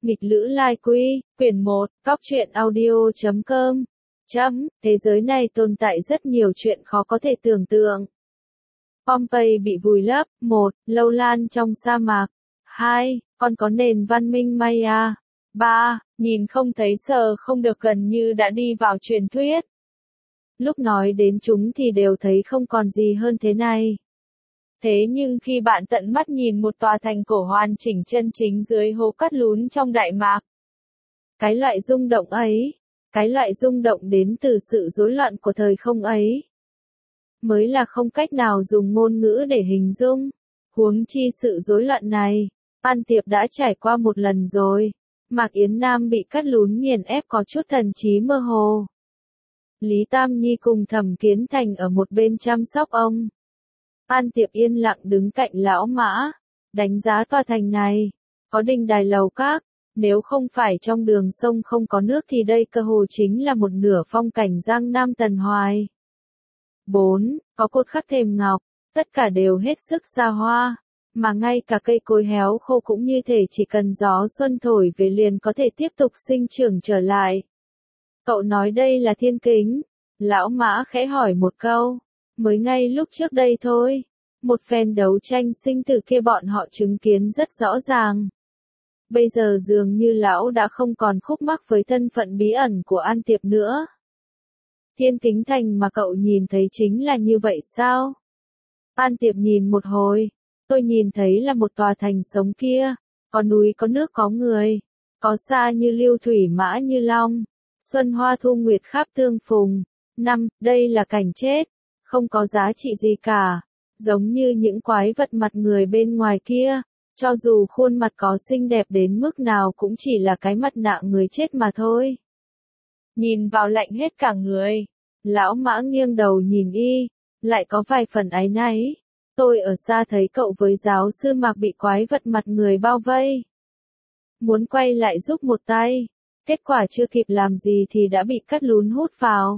Nghịch lữ lai quy, quyển 1, góc truyện audio.com. Thế giới này tồn tại rất nhiều chuyện khó có thể tưởng tượng. Pompeii bị vùi lấp. 1. Lâu lan trong sa mạc. 2. Còn có nền văn minh Maya. 3. Nhìn không thấy sờ không được gần như đã đi vào truyền thuyết. Lúc nói đến chúng thì đều thấy không còn gì hơn thế này. Thế nhưng khi bạn tận mắt nhìn một tòa thành cổ hoàn chỉnh chân chính dưới hố cát lún trong Đại Mạc, cái loại rung động ấy, cái loại rung động đến từ sự rối loạn của thời không ấy, mới là không cách nào dùng ngôn ngữ để hình dung. Huống chi sự rối loạn này, An Tiệp đã trải qua một lần rồi. Mạc Yến Nam bị cát lún nghiền ép có chút thần trí mơ hồ. Lý Tam Nhi cùng Thẩm Kiến Thành ở một bên chăm sóc ông. An Tiệp yên lặng đứng cạnh lão Mã, đánh giá tòa thành này, có đình đài lầu các, nếu không phải trong đường sông không có nước thì đây cơ hồ chính là một nửa phong cảnh Giang Nam Tần Hoài. 4. Có cột khắc thềm ngọc, tất cả đều hết sức xa hoa, mà ngay cả cây cối héo khô cũng như thể chỉ cần gió xuân thổi về liền có thể tiếp tục sinh trưởng trở lại. Cậu nói đây là thiên kính, lão Mã khẽ hỏi một câu. Mới ngay lúc trước đây thôi, một phen đấu tranh sinh tử kia bọn họ chứng kiến rất rõ ràng. Bây giờ dường như lão đã không còn khúc mắc với thân phận bí ẩn của An Tiệp nữa. Thiên kính thành mà cậu nhìn thấy chính là như vậy sao? An Tiệp nhìn một hồi, tôi nhìn thấy là một tòa thành sống kia, có núi có nước có người, có xa như lưu thủy mã như long, xuân hoa thu nguyệt khắp tương phùng. 5. Đây là cảnh chết. Không có giá trị gì cả, giống như những quái vật mặt người bên ngoài kia, cho dù khuôn mặt có xinh đẹp đến mức nào cũng chỉ là cái mặt nạ người chết mà thôi. Nhìn vào lạnh hết cả người, lão Mã nghiêng đầu nhìn y, lại có vài phần áy náy. Tôi ở xa thấy cậu với giáo sư Mạc bị quái vật mặt người bao vây. Muốn quay lại giúp một tay, kết quả chưa kịp làm gì thì đã bị cát lún hút vào.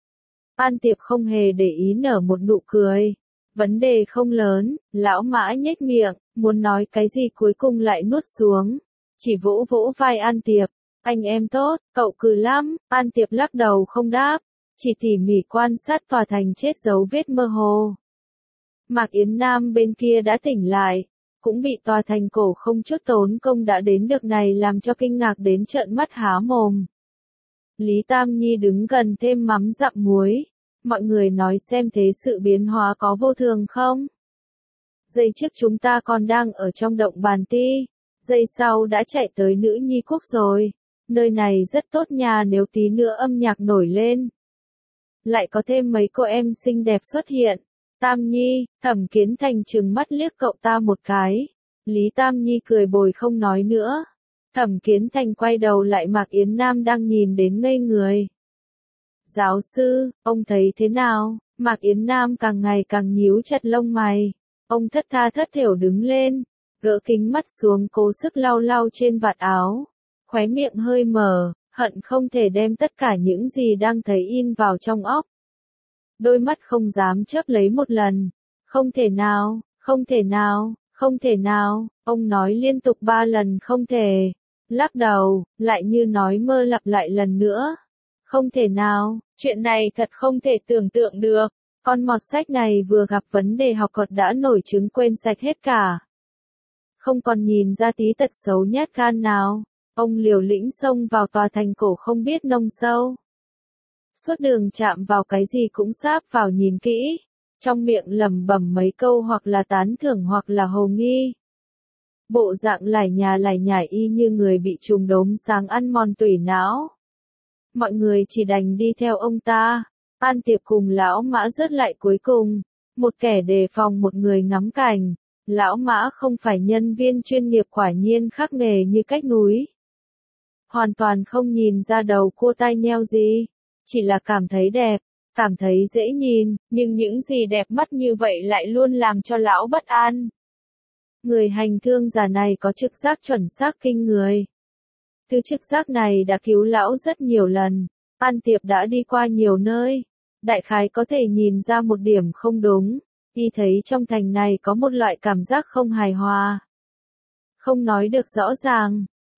An Tiệp không hề để ý nở một nụ cười. Vấn đề không lớn, lão Mã nhếch miệng, muốn nói cái gì cuối cùng lại nuốt xuống. Chỉ vỗ vỗ vai An Tiệp, anh em tốt, cậu cừ lắm. An Tiệp lắc đầu không đáp, chỉ tỉ mỉ quan sát tòa thành chết dấu vết mơ hồ. Mạc Yến Nam bên kia đã tỉnh lại, cũng bị tòa thành cổ không chút tốn công đã đến được này làm cho kinh ngạc đến trợn mắt há mồm. Lý Tam Nhi đứng gần thêm mắm dặm muối. Mọi người nói xem thế sự biến hóa có vô thường không? Giây trước chúng ta còn đang ở trong động Bàn Ti, giây sau đã chạy tới Nữ Nhi Quốc rồi. Nơi này rất tốt nhà nếu tí nữa âm nhạc nổi lên. Lại có thêm mấy cô em xinh đẹp xuất hiện. Tam Nhi, Thẩm Kiến Thành trừng mắt liếc cậu ta một cái. Lý Tam Nhi cười bồi không nói nữa. Thẩm Kiến Thành quay đầu lại Mạc Yến Nam đang nhìn đến ngây người. Giáo sư, ông thấy thế nào? Mạc Yến Nam càng ngày càng nhíu chặt lông mày. Ông thất tha thất thểu đứng lên, gỡ kính mắt xuống cố sức lau lau trên vạt áo. Khóe miệng hơi mở, hận không thể đem tất cả những gì đang thấy in vào trong óc. Đôi mắt không dám chớp lấy một lần. Không thể nào, không thể nào, không thể nào, ông nói liên tục 3 lần không thể. Lắc đầu, lại như nói mơ lặp lại lần nữa. Không thể nào, chuyện này thật không thể tưởng tượng được. Con mọt sách này vừa gặp vấn đề học thuật đã nổi trứng quên sạch hết cả. Không còn nhìn ra tí tật xấu nhát gan nào. Ông liều lĩnh xông vào tòa thành cổ không biết nông sâu. Suốt đường chạm vào cái gì cũng sáp vào nhìn kỹ. Trong miệng lẩm bẩm mấy câu hoặc là tán thưởng hoặc là hồ nghi. Bộ dạng lải nhà lải nhải y như người bị trùng đốm sáng ăn mòn tủy não. Mọi người chỉ đành đi theo ông ta. An Tiệp cùng lão Mã rớt lại cuối cùng. Một kẻ đề phòng một người ngắm cảnh. Lão Mã không phải nhân viên chuyên nghiệp quả nhiên khác nghề như cách núi. Hoàn toàn không nhìn ra đầu cua tai nheo gì. Chỉ là cảm thấy đẹp, cảm thấy dễ nhìn, nhưng những gì đẹp mắt như vậy lại luôn làm cho lão bất an. Người hành thương già này có trực giác chuẩn xác kinh người. Thứ trực giác này đã cứu lão rất nhiều lần. An Tiệp đã đi qua nhiều nơi. Đại khái có thể nhìn ra một điểm không đúng. Y thấy trong thành này có một loại cảm giác không hài hòa. Không nói được rõ ràng.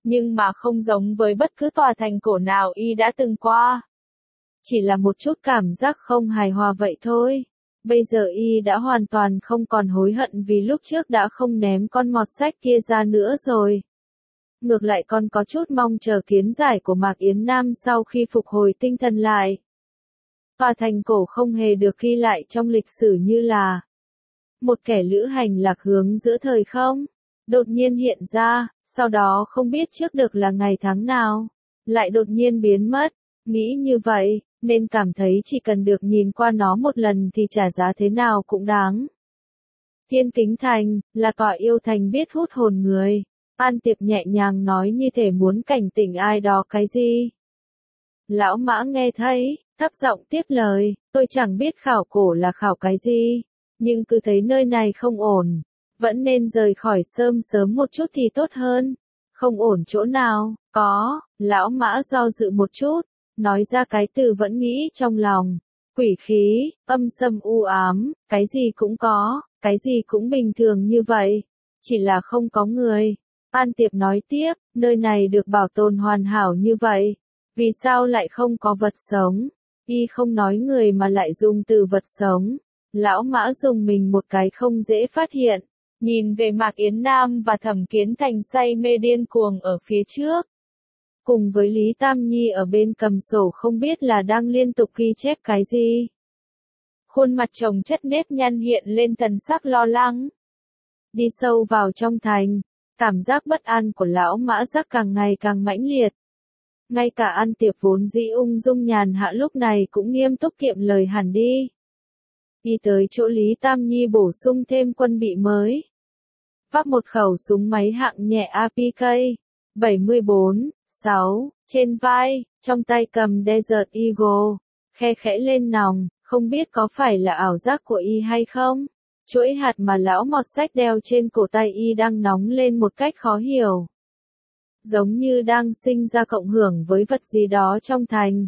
nhưng mà không giống với bất cứ tòa thành cổ nào y đã từng qua. Chỉ là một chút cảm giác không hài hòa vậy thôi. Bây giờ y đã hoàn toàn không còn hối hận vì lúc trước đã không ném con mọt sách kia ra nữa rồi. Ngược lại còn có chút mong chờ kiến giải của Mạc Yến Nam sau khi phục hồi tinh thần lại. Tòa thành cổ không hề được ghi lại trong lịch sử như là một kẻ lữ hành lạc hướng giữa thời không, đột nhiên hiện ra, sau đó không biết trước được là ngày tháng nào, lại đột nhiên biến mất. Nghĩ như vậy, nên cảm thấy chỉ cần được nhìn qua nó một lần thì trả giá thế nào cũng đáng. Thiên Kính Thành, là tòa yêu thành biết hút hồn người. An Tiệp nhẹ nhàng nói như thể muốn cảnh tỉnh ai đó cái gì. Lão Mã nghe thấy, thấp giọng tiếp lời, tôi chẳng biết khảo cổ là khảo cái gì, nhưng cứ thấy nơi này không ổn, vẫn nên rời khỏi sớm sớm một chút thì tốt hơn. Không ổn chỗ nào, có, Lão Mã do dự một chút, nói ra cái từ vẫn nghĩ trong lòng. Quỷ khí, âm sâm u ám, cái gì cũng có, cái gì cũng bình thường như vậy, chỉ là không có người. An Tiệp nói tiếp, nơi này được bảo tồn hoàn hảo như vậy, vì sao lại không có vật sống? Y không nói người mà lại dùng từ vật sống. Lão Mã dùng mình một cái không dễ phát hiện, nhìn về Mạc Yến Nam và Thẩm Kiến Thành say mê điên cuồng ở phía trước. Cùng với Lý Tam Nhi ở bên cầm sổ không biết là đang liên tục ghi chép cái gì. Khuôn mặt chồng chất nếp nhăn hiện lên thần sắc lo lắng. Đi sâu vào trong thành, cảm giác bất an của lão Mã Giác càng ngày càng mãnh liệt. Ngay cả An Tiệp vốn dĩ ung dung nhàn hạ lúc này cũng nghiêm túc kiệm lời hẳn đi. Đi tới chỗ Lý Tam Nhi bổ sung thêm quân bị mới. Vác một khẩu súng máy hạng nhẹ APK 74-6 trên vai, trong tay cầm Desert Eagle, khe khẽ lên nòng, không biết có phải là ảo giác của y hay không. Chuỗi hạt mà lão mọt sách đeo trên cổ tay y đang nóng lên một cách khó hiểu. Giống như đang sinh ra cộng hưởng với vật gì đó trong thành.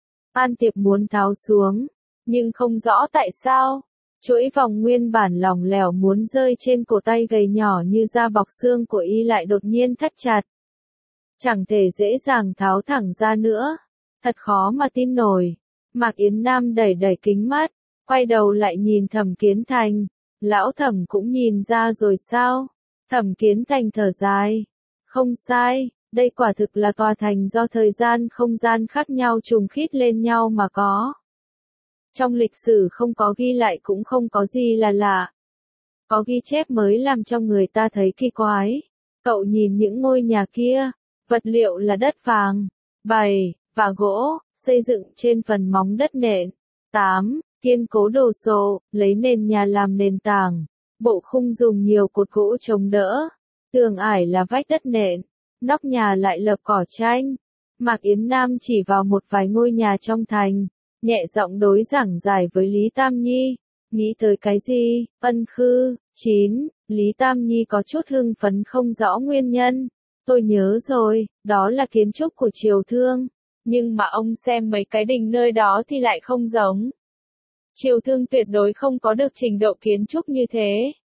An Tiệp muốn tháo xuống, nhưng không rõ tại sao. Chuỗi vòng nguyên bản lỏng lẻo muốn rơi trên cổ tay gầy nhỏ như da bọc xương của y lại đột nhiên thắt chặt. Chẳng thể dễ dàng tháo thẳng ra nữa. Thật khó mà tin nổi. Mạc Yến Nam đẩy đẩy kính mắt, quay đầu lại nhìn Thẩm Kiến Thành. Lão Thẩm cũng nhìn ra rồi sao? Thẩm Kiến Thành thở dài. Không sai, đây quả thực là tòa thành do thời gian không gian khác nhau trùng khít lên nhau mà có. Trong lịch sử không có ghi lại cũng không có gì là lạ. Có ghi chép mới làm cho người ta thấy kỳ quái. Cậu nhìn những ngôi nhà kia, vật liệu là đất vàng, bày, và gỗ, xây dựng trên phần móng đất nện. 8. Kiên cố đồ sộ, lấy nền nhà làm nền tảng. Bộ khung dùng nhiều cột gỗ chống đỡ. Tường ải là vách đất nện. Nóc nhà lại lợp cỏ tranh. Mạc Yến Nam chỉ vào một vài ngôi nhà trong thành, nhẹ giọng đối giảng giải với Lý Tam Nhi. Nghĩ tới cái gì? Ân Khư. 9. Lý Tam Nhi có chút hưng phấn không rõ nguyên nhân. Tôi nhớ rồi, đó là kiến trúc của Triều Thương. Nhưng mà ông xem mấy cái đình nơi đó thì lại không giống. Triều Thương tuyệt đối không có được trình độ kiến trúc như thế.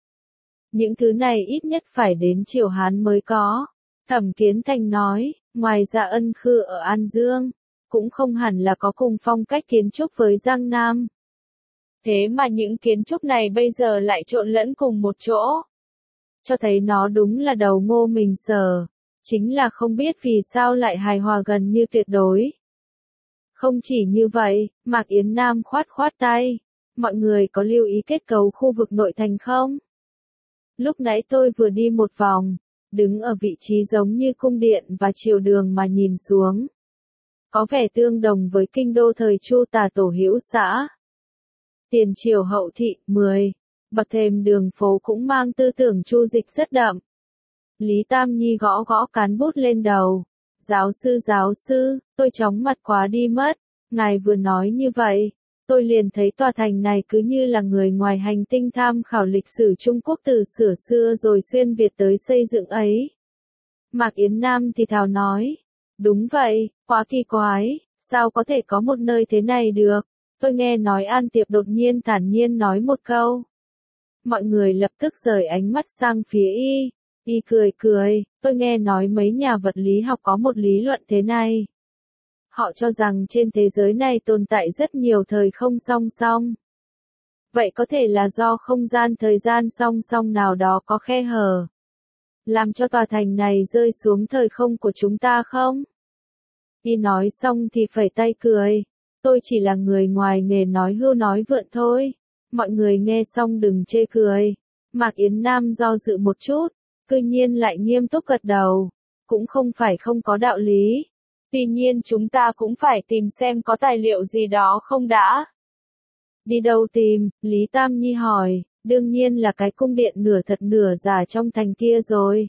Những thứ này ít nhất phải đến Triều Hán mới có. Thẩm Kiến Thành nói, ngoài ra Ân Khư ở An Dương, cũng không hẳn là có cùng phong cách kiến trúc với Giang Nam. Thế mà những kiến trúc này bây giờ lại trộn lẫn cùng một chỗ. Cho thấy nó đúng là đầu ngô mình sờ. Chính là không biết vì sao lại hài hòa gần như tuyệt đối. Không chỉ như vậy, Mạc Yến Nam khoát khoát tay. Mọi người có lưu ý kết cấu khu vực nội thành không? Lúc nãy tôi vừa đi một vòng, đứng ở vị trí giống như cung điện và triều đường mà nhìn xuống. Có vẻ tương đồng với kinh đô thời Chu Tả Tổ Hữu Xã. Tiền triều hậu thị, 10. Bậc thềm đường phố cũng mang tư tưởng Chu dịch rất đậm. Lý Tam Nhi gõ gõ cán bút lên đầu. Giáo sư, tôi chóng mặt quá đi mất. Ngài vừa nói như vậy, tôi liền thấy tòa thành này cứ như là người ngoài hành tinh tham khảo lịch sử Trung Quốc từ xưa xưa rồi xuyên Việt tới xây dựng ấy. Mạc Yến Nam thì thào nói. Đúng vậy, quá kỳ quái, sao có thể có một nơi thế này được? Tôi nghe nói An Tiệp đột nhiên thản nhiên nói một câu. Mọi người lập tức rời ánh mắt sang phía y. Y cười cười, tôi nghe nói mấy nhà vật lý học có một lý luận thế này. Họ cho rằng trên thế giới này tồn tại rất nhiều thời không song song. Vậy có thể là do không gian thời gian song song nào đó có khe hở, làm cho tòa thành này rơi xuống thời không của chúng ta không? Y nói xong thì phẩy tay cười. Tôi chỉ là người ngoài nghề nói hưu nói vượn thôi. Mọi người nghe xong đừng chê cười. Mạc Yến Nam do dự một chút, cư nhiên lại nghiêm túc gật đầu. Cũng không phải không có đạo lý. Tuy nhiên chúng ta cũng phải tìm xem có tài liệu gì đó không đã. Đi đâu tìm? Lý Tam Nhi hỏi. Đương nhiên là cái cung điện nửa thật nửa giả trong thành kia rồi.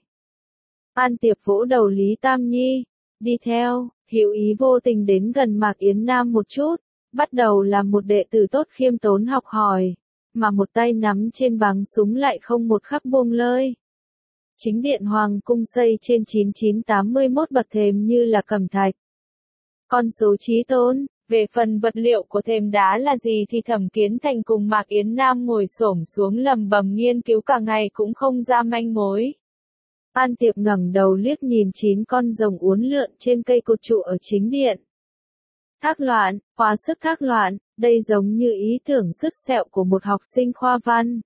An Tiệp vỗ đầu Lý Tam Nhi. Đi theo, hữu ý vô tình đến gần Mạc Yến Nam một chút, bắt đầu làm một đệ tử tốt khiêm tốn học hỏi, mà một tay nắm trên báng súng lại không một khắc buông lơi. Chính điện Hoàng cung xây trên 9981 bậc thềm như là cẩm thạch. Con số chí tôn, về phần vật liệu của thềm đá là gì thì Thẩm Kiến Thành cùng Mạc Yến Nam ngồi xổm xuống lầm bầm nghiên cứu cả ngày cũng không ra manh mối. An Tiệp ngẩng đầu liếc nhìn 9 con rồng uốn lượn trên cây cột trụ ở chính điện. Thác loạn, hóa sức thác loạn, đây giống như ý tưởng sứt sẹo của một học sinh khoa văn.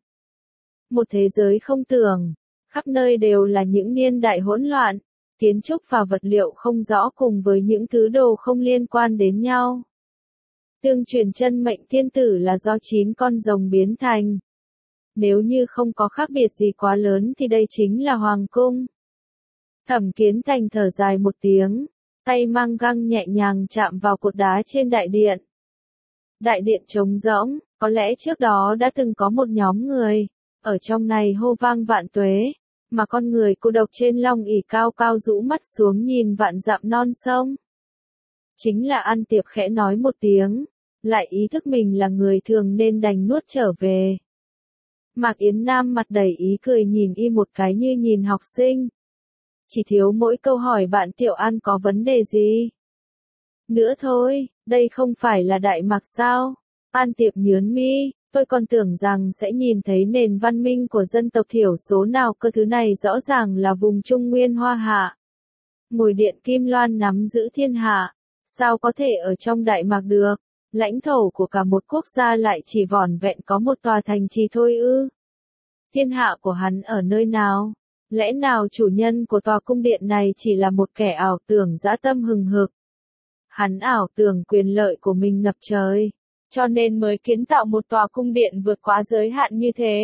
Một thế giới không tưởng, khắp nơi đều là những niên đại hỗn loạn, kiến trúc và vật liệu không rõ cùng với những thứ đồ không liên quan đến nhau. Tương truyền chân mệnh thiên tử là do 9 con rồng biến thành. Nếu như không có khác biệt gì quá lớn thì đây chính là hoàng cung. Thẩm Kiến Thành thở dài một tiếng, tay mang găng nhẹ nhàng chạm vào cột đá trên đại điện. Đại điện trống rỗng, có lẽ trước đó đã từng có một nhóm người, ở trong này hô vang vạn tuế, mà con người cô độc trên long ỷ cao cao rũ mắt xuống nhìn vạn dặm non sông. Chính là An Tiệp khẽ nói một tiếng, lại ý thức mình là người thường nên đành nuốt trở về. Mạc Yến Nam mặt đầy ý cười nhìn y một cái như nhìn học sinh. Chỉ thiếu mỗi câu hỏi bạn Tiểu An có vấn đề gì? Nữa thôi, đây không phải là Đại Mạc sao? An Tiệp nhướng mi, tôi còn tưởng rằng sẽ nhìn thấy nền văn minh của dân tộc thiểu số nào cơ, thứ này rõ ràng là vùng Trung Nguyên Hoa Hạ. Ngồi điện Kim Loan nắm giữ thiên hạ, sao có thể ở trong Đại Mạc được? Lãnh thổ của cả một quốc gia lại chỉ vỏn vẹn có một tòa thành trì thôi ư? Thiên hạ của hắn ở nơi nào? Lẽ nào chủ nhân của tòa cung điện này chỉ là một kẻ ảo tưởng dã tâm hừng hực? Hắn ảo tưởng quyền lợi của mình ngập trời, cho nên mới kiến tạo một tòa cung điện vượt quá giới hạn như thế.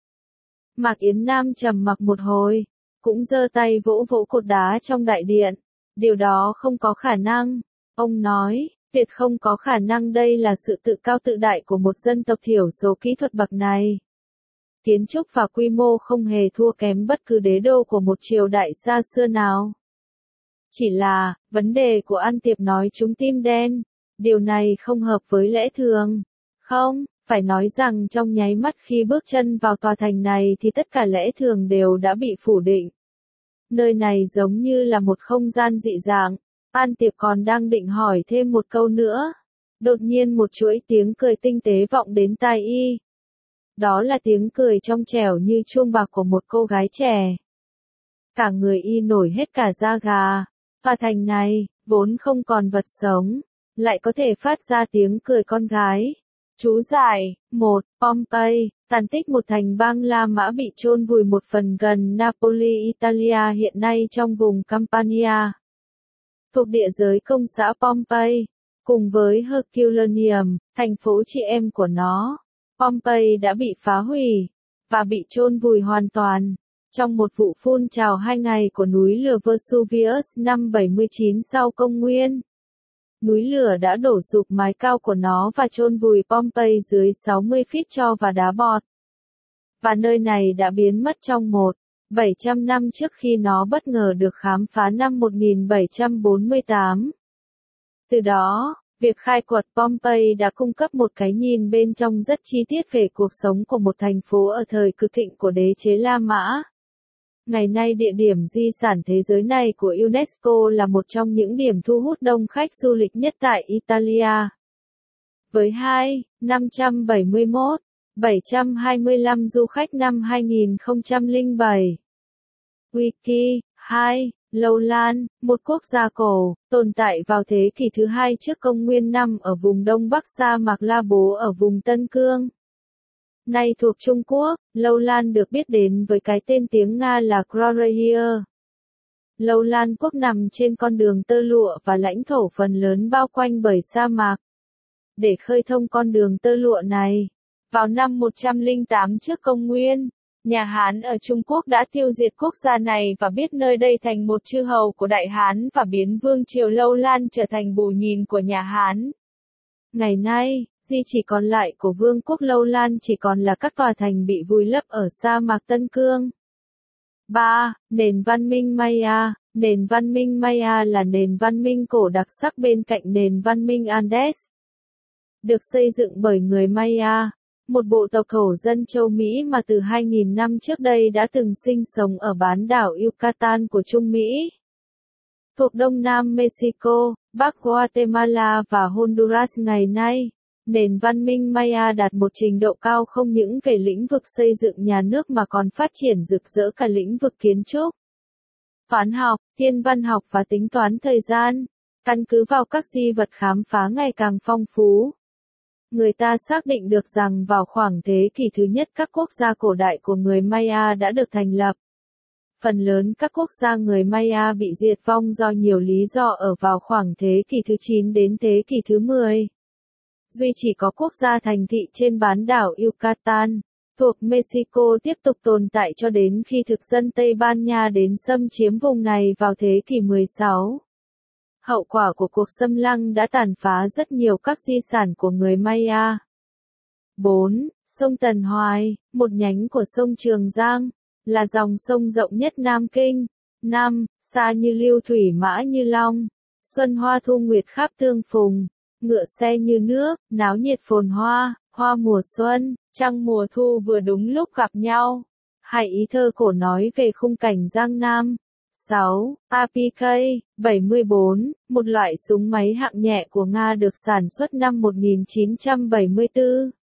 Mạc Yến Nam trầm mặc một hồi, cũng giơ tay vỗ vỗ cột đá trong đại điện. Điều đó không có khả năng, ông nói, tuyệt không có khả năng, đây là sự tự cao tự đại của một dân tộc thiểu số kỹ thuật bậc này. Kiến trúc và quy mô không hề thua kém bất cứ đế đô của một triều đại xa xưa nào. Chỉ là, vấn đề của An Tiệp nói trúng tim đen, điều này không hợp với lẽ thường. Không, phải nói rằng trong nháy mắt khi bước chân vào tòa thành này thì tất cả lẽ thường đều đã bị phủ định. Nơi này giống như là một không gian dị dạng. An Tiệp còn đang định hỏi thêm một câu nữa. Đột nhiên một chuỗi tiếng cười tinh tế vọng đến tai y. Đó là tiếng cười trong trẻo như chuông bạc của một cô gái trẻ. Cả người y nổi hết cả da gà. Tòa thành này, vốn không còn vật sống, lại có thể phát ra tiếng cười con gái. Chú giải, 1. Pompeii, tàn tích một thành bang La Mã bị chôn vùi một phần gần Napoli, Italia hiện nay trong vùng Campania. Thuộc địa giới công xã Pompeii, cùng với Herculaneum, thành phố chị em của nó. Pompeii đã bị phá hủy, và bị chôn vùi hoàn toàn, trong một vụ phun trào 2 ngày của núi lửa Vesuvius năm 79 sau công nguyên. Núi lửa đã đổ sụp mái cao của nó và chôn vùi Pompeii dưới 60 feet tro và đá bọt. Và nơi này đã biến mất trong 700 năm trước khi nó bất ngờ được khám phá năm 1748. Từ đó, việc khai quật Pompeii đã cung cấp một cái nhìn bên trong rất chi tiết về cuộc sống của một thành phố ở thời cực thịnh của đế chế La Mã. Ngày nay địa điểm di sản thế giới này của UNESCO là một trong những điểm thu hút đông khách du lịch nhất tại Italia. Với 571, 725 du khách năm 2007. Wiki 2. Lâu Lan, một quốc gia cổ, tồn tại vào thế kỷ thứ hai trước công nguyên năm ở vùng đông bắc sa mạc La Bố ở vùng Tân Cương. Nay thuộc Trung Quốc, Lâu Lan được biết đến với cái tên tiếng Nga là Krorehir. Lâu Lan quốc nằm trên con đường tơ lụa và lãnh thổ phần lớn bao quanh bởi sa mạc. Để khơi thông con đường tơ lụa này, vào năm 108 trước công nguyên, nhà Hán ở Trung Quốc đã tiêu diệt quốc gia này và biết nơi đây thành một chư hầu của Đại Hán và biến vương triều Lâu Lan trở thành bù nhìn của nhà Hán. Ngày nay, di chỉ còn lại của vương quốc Lâu Lan chỉ còn là các tòa thành bị vùi lấp ở sa mạc Tân Cương. 3. Nền văn minh Maya. Nền văn minh Maya là nền văn minh cổ đặc sắc bên cạnh nền văn minh Andes. Được xây dựng bởi người Maya, một bộ tộc thổ dân châu Mỹ mà từ 2.000 năm trước đây đã từng sinh sống ở bán đảo Yucatan của Trung Mỹ. Thuộc Đông Nam Mexico, Bắc Guatemala và Honduras ngày nay, nền văn minh Maya đạt một trình độ cao không những về lĩnh vực xây dựng nhà nước mà còn phát triển rực rỡ cả lĩnh vực kiến trúc, toán học, thiên văn học và tính toán thời gian. Căn cứ vào các di vật khám phá ngày càng phong phú, người ta xác định được rằng vào khoảng thế kỷ thứ nhất các quốc gia cổ đại của người Maya đã được thành lập. Phần lớn các quốc gia người Maya bị diệt vong do nhiều lý do ở vào khoảng thế kỷ thứ 9 đến thế kỷ thứ 10. Duy chỉ có quốc gia thành thị trên bán đảo Yucatan, thuộc Mexico tiếp tục tồn tại cho đến khi thực dân Tây Ban Nha đến xâm chiếm vùng này vào thế kỷ 16. Hậu quả của cuộc xâm lăng đã tàn phá rất nhiều các di sản của người Maya. 4. Sông Tần Hoài, một nhánh của sông Trường Giang, là dòng sông rộng nhất Nam Kinh. 5. Xa như lưu thủy mã như long, xuân hoa thu nguyệt khắp tương phùng, ngựa xe như nước, náo nhiệt phồn hoa, hoa mùa xuân, trăng mùa thu vừa đúng lúc gặp nhau. Hai ý thơ cổ nói về khung cảnh Giang Nam. 6. APK-74, một loại súng máy hạng nhẹ của Nga được sản xuất năm 1974.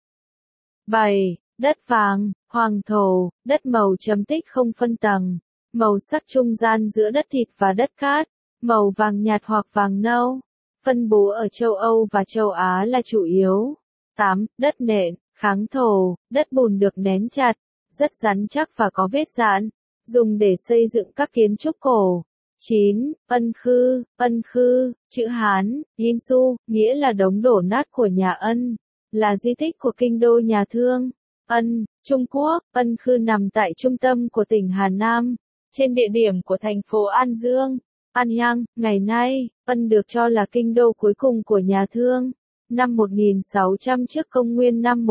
7. Đất vàng, hoàng thổ, đất màu chấm tích không phân tầng, màu sắc trung gian giữa đất thịt và đất cát, màu vàng nhạt hoặc vàng nâu, phân bố ở châu Âu và châu Á là chủ yếu. 8. Đất nện, kháng thổ, đất bùn được nén chặt, rất rắn chắc và có vết giãn, dùng để xây dựng các kiến trúc cổ. 9. Ân Khư, chữ Hán, Yin Su, nghĩa là đống đổ nát của nhà Ân, là di tích của kinh đô nhà Thương. Ân, Trung Quốc, Ân Khư nằm tại trung tâm của tỉnh Hà Nam, trên địa điểm của thành phố An Dương, An Giang. Ngày nay, Ân được cho là kinh đô cuối cùng của nhà Thương. Năm 1600 trước công nguyên năm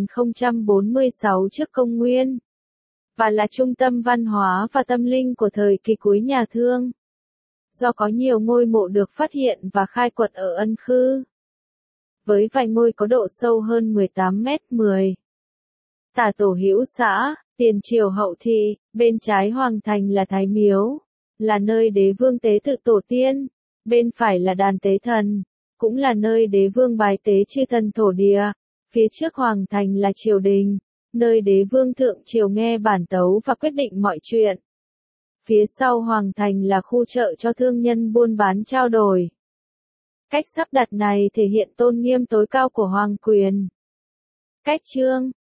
1046 trước công nguyên, và là trung tâm văn hóa và tâm linh của thời kỳ cuối nhà Thương. Do có nhiều ngôi mộ được phát hiện và khai quật ở Ân Khư, với vài ngôi có độ sâu hơn 18 mét 10. Tả Tổ Hữu Xã, tiền triều hậu thị, bên trái hoàng thành là Thái Miếu, là nơi đế vương tế tự tổ tiên, bên phải là đàn tế thần, cũng là nơi đế vương bài tế chư thần thổ địa, phía trước hoàng thành là triều đình, nơi đế vương thượng triều nghe bản tấu và quyết định mọi chuyện. Phía sau hoàng thành là khu chợ cho thương nhân buôn bán trao đổi. Cách sắp đặt này thể hiện tôn nghiêm tối cao của hoàng quyền. Cách trương,